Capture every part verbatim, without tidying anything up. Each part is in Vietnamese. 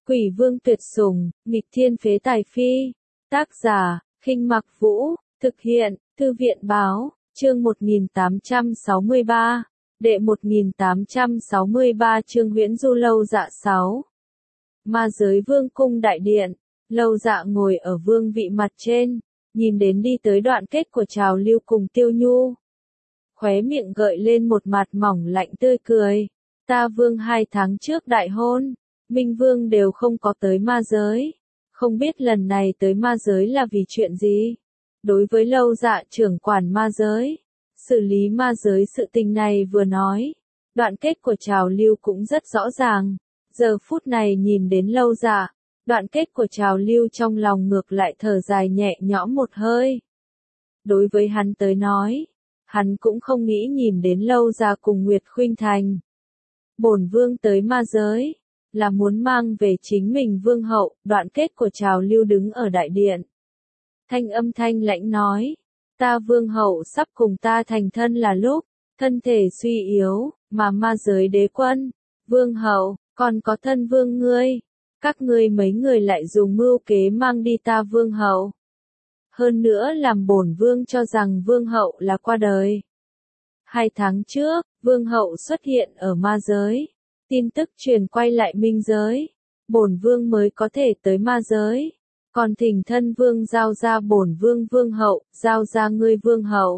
Quỷ vương tuyệt sủng, nghịch thiên phế tài phi. Tác giả, Khinh Mặc Vũ, thực hiện, Thư viện Báo, chương một nghìn tám trăm sáu mươi ba, đệ một nghìn tám trăm sáu mươi ba chương Huyễn Du Lâu Dạ sáu. Ma giới vương cung đại điện, Lâu Dạ ngồi ở vương vị mặt trên, nhìn đến đi tới đoạn kết của Trào Lưu cùng Tiêu Nhu. Khóe miệng gợi lên một mặt mỏng lạnh tươi cười. Ta vương hai tháng trước đại hôn, Minh Vương đều không có tới ma giới. Không biết lần này tới ma giới là vì chuyện gì? Đối với Lâu Dạ trưởng quản ma giới, xử lý ma giới sự tình này vừa nói, đoạn kết của Trào Lưu cũng rất rõ ràng. Giờ phút này nhìn đến Lâu Dạ, đoạn kết của Trào Lưu trong lòng ngược lại thở dài nhẹ nhõm một hơi. Đối với hắn tới nói, hắn cũng không nghĩ nhìn đến Lâu Dạ cùng Nguyệt Khuynh Thành. Bổn vương tới ma giới, là muốn mang về chính mình vương hậu. Đoạn kết của Trào Lưu đứng ở đại điện. Thanh âm thanh lãnh nói, ta vương hậu sắp cùng ta thành thân là lúc, thân thể suy yếu, mà ma giới đế quân, vương hậu, còn có thân vương ngươi, các ngươi mấy người lại dùng mưu kế mang đi ta vương hậu. Hơn nữa làm bổn vương cho rằng vương hậu là qua đời. Hai tháng trước, vương hậu xuất hiện ở ma giới. Tin tức truyền quay lại minh giới. Bổn vương mới có thể tới ma giới. Còn thỉnh thân vương giao ra bổn vương vương hậu, giao ra ngươi vương hậu.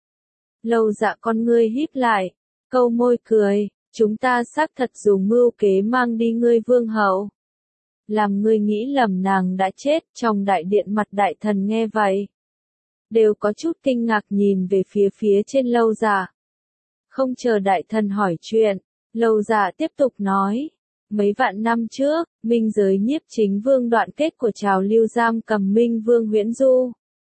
Lâu Dạ con ngươi híp lại, câu môi cười, chúng ta xác thật dùng mưu kế mang đi ngươi vương hậu. Làm ngươi nghĩ lầm nàng đã chết. Trong đại điện mặt đại thần nghe vậy, đều có chút kinh ngạc nhìn về phía phía trên Lâu Dạ. Không chờ đại thần hỏi chuyện, Lâu Dạ tiếp tục nói, mấy vạn năm trước, minh giới nhiếp chính vương đoạn kết của Trào Lưu giam cầm Minh Vương Huyễn Du.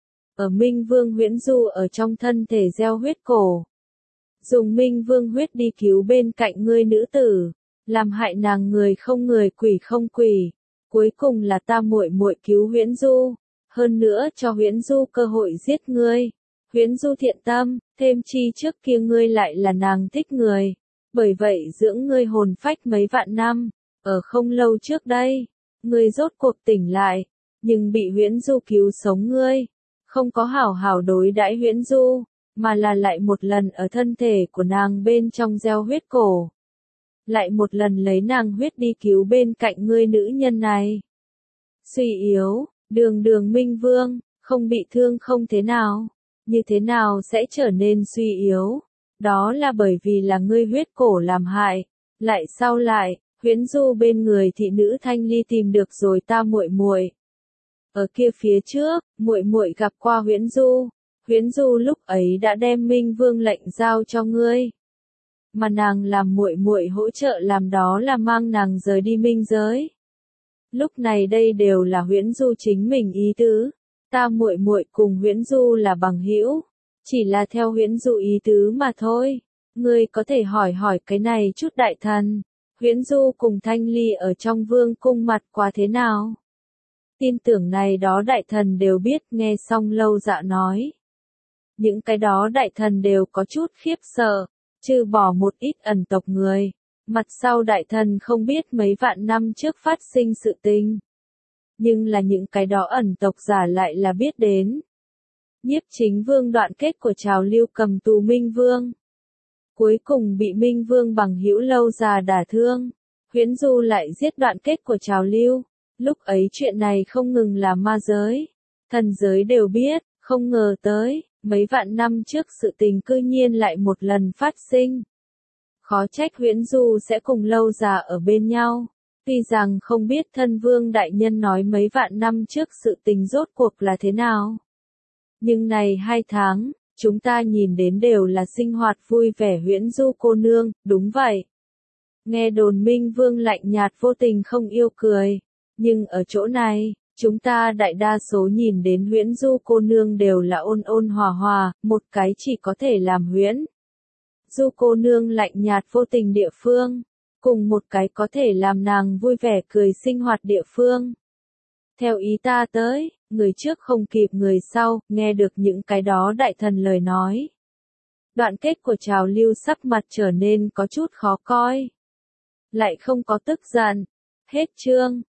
Ở Minh Vương Huyễn Du ở trong thân thể gieo huyết cổ. Dùng Minh Vương huyết đi cứu bên cạnh ngươi nữ tử, làm hại nàng người không người quỷ không quỷ. Cuối cùng là ta muội muội cứu Huyễn Du, hơn nữa cho Huyễn Du cơ hội giết ngươi. Huyễn Du thiện tâm, thêm chi trước kia ngươi lại là nàng thích người. Bởi vậy dưỡng ngươi hồn phách mấy vạn năm, ở không lâu trước đây, ngươi rốt cuộc tỉnh lại, nhưng bị Huyễn Du cứu sống ngươi, không có hảo hảo đối đãi Huyễn Du, mà là lại một lần ở thân thể của nàng bên trong gieo huyết cổ. Lại một lần lấy nàng huyết đi cứu bên cạnh ngươi nữ nhân này. Suy yếu, đường đường Minh Vương, không bị thương không thế nào, như thế nào sẽ trở nên suy yếu? Đó là bởi vì là ngươi huyết cổ làm hại. Lại sau lại, Huyễn Du bên người thị nữ Thanh Ly tìm được rồi ta muội muội. Ở kia phía trước, muội muội gặp qua Huyễn Du. Huyễn Du lúc ấy đã đem Minh Vương lệnh giao cho ngươi, mà nàng làm muội muội hỗ trợ làm đó là mang nàng rời đi minh giới. Lúc này đây đều là Huyễn Du chính mình ý tứ. Ta muội muội cùng Huyễn Du là bằng hữu, chỉ là theo Huyễn Du ý tứ mà thôi. Ngươi có thể hỏi hỏi cái này chút đại thần, Huyễn Du cùng Thanh Ly ở trong vương cung mặt qua thế nào? Tin tưởng này đó đại thần đều biết. Nghe xong Lâu Dạ nói, những cái đó đại thần đều có chút khiếp sợ, trừ bỏ một ít ẩn tộc người, mặt sau đại thần không biết mấy vạn năm trước phát sinh sự tình. Nhưng là những cái đó ẩn tộc giả lại là biết đến. Nhiếp chính vương đoạn kết của Trào Lưu cầm tù Minh Vương. Cuối cùng bị Minh Vương bằng hữu Lâu Dạ đả thương. Huyễn Du lại giết đoạn kết của Trào Lưu. Lúc ấy chuyện này không ngừng là ma giới, thần giới đều biết, không ngờ tới, mấy vạn năm trước sự tình cư nhiên lại một lần phát sinh. Khó trách Huyễn Du sẽ cùng Lâu Dạ ở bên nhau. Tuy rằng không biết thân vương đại nhân nói mấy vạn năm trước sự tình rốt cuộc là thế nào. Nhưng này hai tháng, chúng ta nhìn đến đều là sinh hoạt vui vẻ Huyễn Du cô nương. Đúng vậy. Nghe đồn Minh Vương lạnh nhạt vô tình không yêu cười. Nhưng ở chỗ này, chúng ta đại đa số nhìn đến Huyễn Du cô nương đều là ôn ôn hòa hòa, một cái chỉ có thể làm Huyễn Du cô nương lạnh nhạt vô tình địa phương, cùng một cái có thể làm nàng vui vẻ cười sinh hoạt địa phương. Theo ý ta tới, người trước không kịp người sau. Nghe được những cái đó đại thần lời nói, đoạn kết của Trào Lưu sắc mặt trở nên có chút khó coi. Lại không có tức giận. Hết chương.